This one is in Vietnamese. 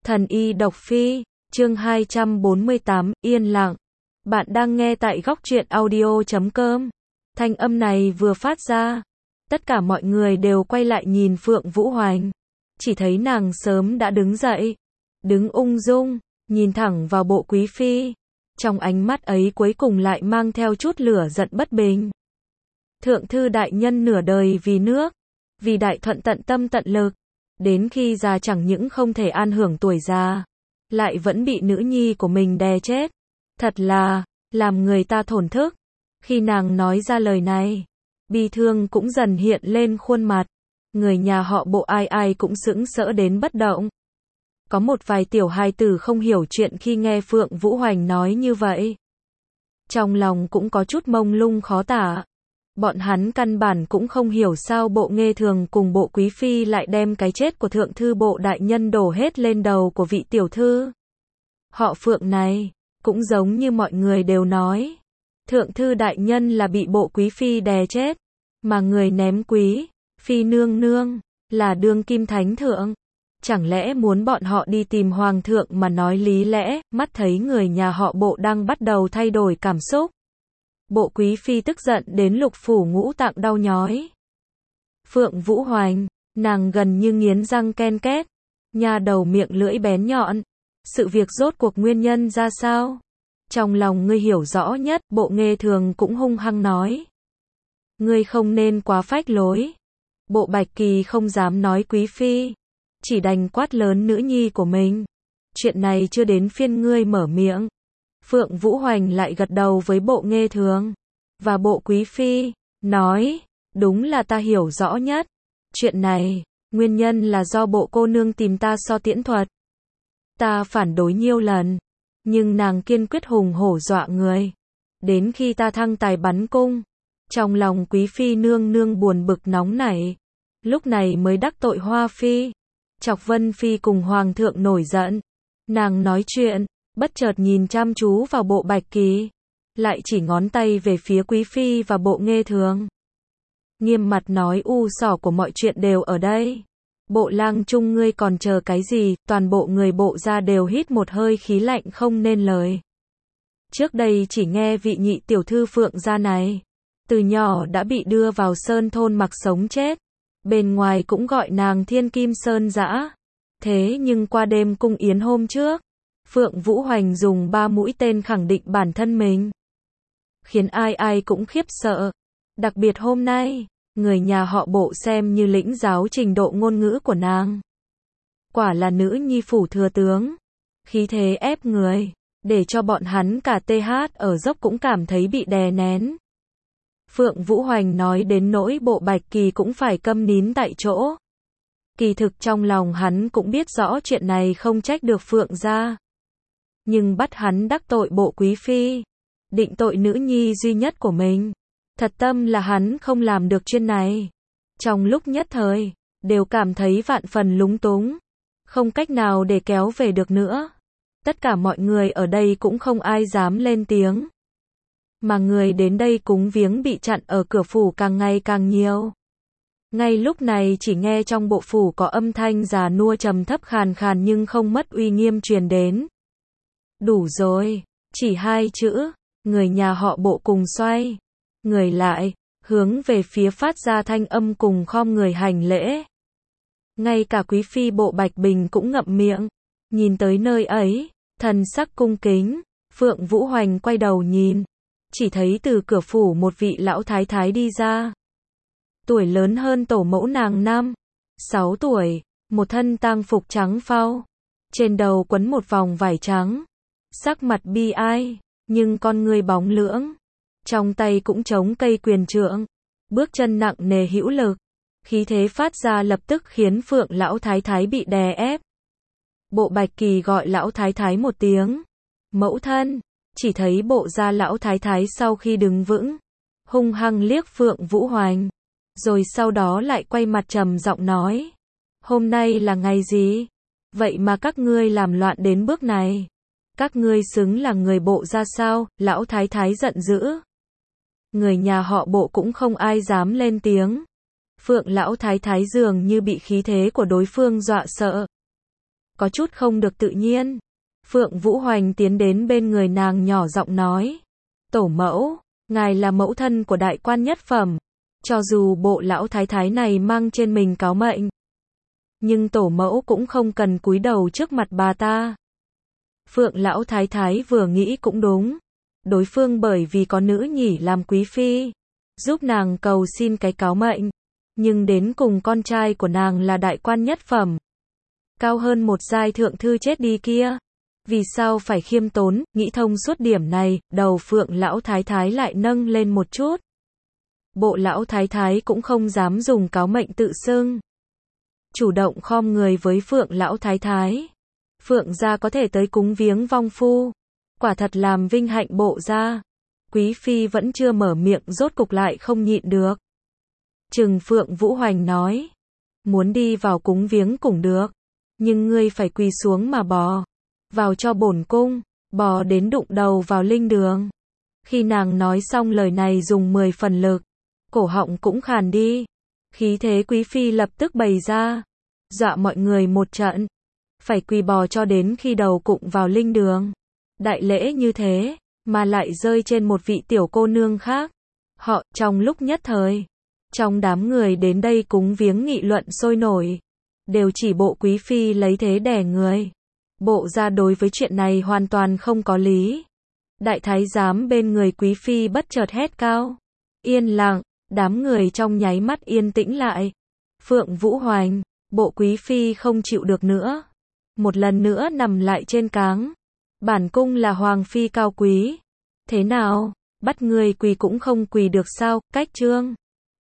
Thần y độc phi, chương 248, yên lặng. Bạn đang nghe tại góc truyện audio.com. Thanh âm này vừa phát ra, tất cả mọi người đều quay lại nhìn Phượng Vũ Hoành. Chỉ thấy nàng sớm đã đứng dậy, đứng ung dung, nhìn thẳng vào Bộ Quý Phi. Trong ánh mắt ấy cuối cùng lại mang theo chút lửa giận bất bình. Thượng thư đại nhân nửa đời vì nước, vì đại thuận tận tâm tận lực. Đến khi già chẳng những không thể an hưởng tuổi già, lại vẫn bị nữ nhi của mình đè chết. Thật là, làm người ta thổn thức. Khi nàng nói ra lời này, bi thương cũng dần hiện lên khuôn mặt. Người nhà họ Bộ ai ai cũng sững sỡ đến bất động. Có một vài tiểu hài tử không hiểu chuyện khi nghe Phượng Vũ Hoành nói như vậy. Trong lòng cũng có chút mông lung khó tả. Bọn hắn căn bản cũng không hiểu sao Bộ Nghê Thường cùng Bộ Quý Phi lại đem cái chết của Thượng thư Bộ đại nhân đổ hết lên đầu của vị tiểu thư. Họ Phượng này, cũng giống như mọi người đều nói. Thượng thư đại nhân là bị Bộ Quý Phi đè chết, mà người ném Quý Phi nương nương, là đương kim thánh thượng. Chẳng lẽ muốn bọn họ đi tìm hoàng thượng mà nói lý lẽ, mắt thấy người nhà họ Bộ đang bắt đầu thay đổi cảm xúc. Bộ Quý Phi tức giận đến lục phủ ngũ tạng đau nhói. Phượng Vũ Hoành, nàng gần như nghiến răng ken két, nha đầu miệng lưỡi bén nhọn. Sự việc rốt cuộc nguyên nhân ra sao? Trong lòng ngươi hiểu rõ nhất, Bộ Nghê Thường cũng hung hăng nói. Ngươi không nên quá phách lối. Bộ Bạch Kỳ không dám nói Quý Phi, chỉ đành quát lớn nữ nhi của mình. Chuyện này chưa đến phiên ngươi mở miệng. Phượng Vũ Hoành lại gật đầu với Bộ Nghê Thường và Bộ Quý Phi, nói, đúng là ta hiểu rõ nhất. Chuyện này, nguyên nhân là do Bộ cô nương tìm ta so tiễn thuật. Ta phản đối nhiều lần, nhưng nàng kiên quyết hùng hổ dọa người. Đến khi ta thăng tài bắn cung, trong lòng Quý Phi nương nương buồn bực nóng nảy, lúc này mới đắc tội Hoa Phi, chọc Vân Phi cùng Hoàng thượng nổi giận. Nàng nói chuyện, bất chợt nhìn chăm chú vào Bộ Bạch Kỳ, lại chỉ ngón tay về phía Quý Phi và Bộ Nghê Thường. Nghiêm mặt nói u xỏ của mọi chuyện đều ở đây. Bộ lang trung ngươi còn chờ cái gì? Toàn bộ người Bộ gia đều hít một hơi khí lạnh không nên lời. Trước đây chỉ nghe vị nhị tiểu thư Phượng gia này, từ nhỏ đã bị đưa vào sơn thôn mặc sống chết. Bên ngoài cũng gọi nàng Thiên Kim Sơn Dã. Thế nhưng qua đêm cung yến hôm trước, Phượng Vũ Hoành dùng 3 mũi tên khẳng định bản thân mình, khiến ai ai cũng khiếp sợ. Đặc biệt hôm nay, người nhà họ Bộ xem như lĩnh giáo trình độ ngôn ngữ của nàng. Quả là nữ nhi phủ thừa tướng, khí thế ép người, để cho bọn hắn cả TH ở dốc cũng cảm thấy bị đè nén. Phượng Vũ Hoành nói đến nỗi Bộ Bạch Kỳ cũng phải câm nín tại chỗ. Kỳ thực trong lòng hắn cũng biết rõ chuyện này không trách được Phượng gia. Nhưng bắt hắn đắc tội Bộ Quý Phi, định tội nữ nhi duy nhất của mình. Thật tâm là hắn không làm được chuyện này. Trong lúc nhất thời, đều cảm thấy vạn phần lúng túng, không cách nào để kéo về được nữa. Tất cả mọi người ở đây cũng không ai dám lên tiếng. Mà người đến đây cúng viếng bị chặn ở cửa phủ càng ngày càng nhiều. Ngay lúc này chỉ nghe trong bộ phủ có âm thanh già nua trầm thấp khàn khàn nhưng không mất uy nghiêm truyền đến. Đủ rồi, chỉ 2 chữ, người nhà họ Bộ cùng xoay người lại, hướng về phía phát ra thanh âm cùng khom người hành lễ. Ngay cả Quý Phi Bộ Bạch Bình cũng ngậm miệng, nhìn tới nơi ấy, thần sắc cung kính. Phượng Vũ Hoành quay đầu nhìn, chỉ thấy từ cửa phủ một vị lão thái thái đi ra. Tuổi lớn hơn tổ mẫu nàng 5-6 tuổi, một thân tang phục trắng phau, trên đầu quấn một vòng vải trắng, sắc mặt bi ai, nhưng con người bóng lưỡng. Trong tay cũng chống cây quyền trượng, bước chân nặng nề hữu lực, khí thế phát ra lập tức khiến Phượng lão thái thái bị đè ép. Bộ Bạch Kỳ gọi lão thái thái một tiếng, mẫu thân, chỉ thấy Bộ gia lão thái thái sau khi đứng vững, hung hăng liếc Phượng Vũ Hoành, rồi sau đó lại quay mặt trầm giọng nói, hôm nay là ngày gì? Vậy mà các ngươi làm loạn đến bước này. Các ngươi xứng là người Bộ gia sao? Lão thái thái giận dữ. Người nhà họ Bộ cũng không ai dám lên tiếng. Phượng lão thái thái dường như bị khí thế của đối phương dọa sợ. có chút không được tự nhiên. Phượng Vũ Hoành tiến đến bên người nàng nhỏ giọng nói. Tổ mẫu, ngài là mẫu thân của đại quan nhất phẩm. Cho dù bộ lão thái thái này mang trên mình cáo mệnh, nhưng tổ mẫu cũng không cần cúi đầu trước mặt bà ta. Phượng lão thái thái vừa nghĩ cũng đúng. Đối phương bởi vì có nữ nhỉ làm quý phi, giúp nàng cầu xin cái cáo mệnh. Nhưng đến cùng con trai của nàng là đại quan nhất phẩm, cao hơn một giai thượng thư chết đi kia. Vì sao phải khiêm tốn, nghĩ thông suốt điểm này, đầu Phượng lão thái thái lại nâng lên một chút. Bộ lão thái thái cũng không dám dùng cáo mệnh tự xưng. Chủ động khom người với Phượng lão thái thái. Phượng gia có thể tới cúng viếng vong phu, quả thật làm vinh hạnh bộ gia. Quý phi vẫn chưa mở miệng rốt cục lại không nhịn được. Trừng Phượng Vũ Hoành nói. Muốn đi vào cúng viếng cũng được, nhưng ngươi phải quỳ xuống mà bò vào cho bổn cung, bò đến đụng đầu vào linh đường. Khi nàng nói xong lời này dùng 10 phần lực, cổ họng cũng khàn đi. Khí thế quý phi lập tức bày ra, dọa mọi người một trận. Phải quỳ bò cho đến khi đầu cụng vào linh đường. Đại lễ như thế, mà lại rơi trên một vị tiểu cô nương khác. Họ, trong lúc nhất thời, trong đám người đến đây cúng viếng nghị luận sôi nổi, đều chỉ bộ quý phi lấy thế đè người. Bộ gia đối với chuyện này hoàn toàn không có lý. Đại thái giám bên người quý phi bất chợt hét cao. Yên lặng, đám người trong nháy mắt yên tĩnh lại. Phượng Vũ Hoành, bộ quý phi không chịu được nữa. Một lần nữa nằm lại trên cáng. Bản cung là hoàng phi cao quý. Thế nào, bắt người quỳ cũng không quỳ được sao, cách trương.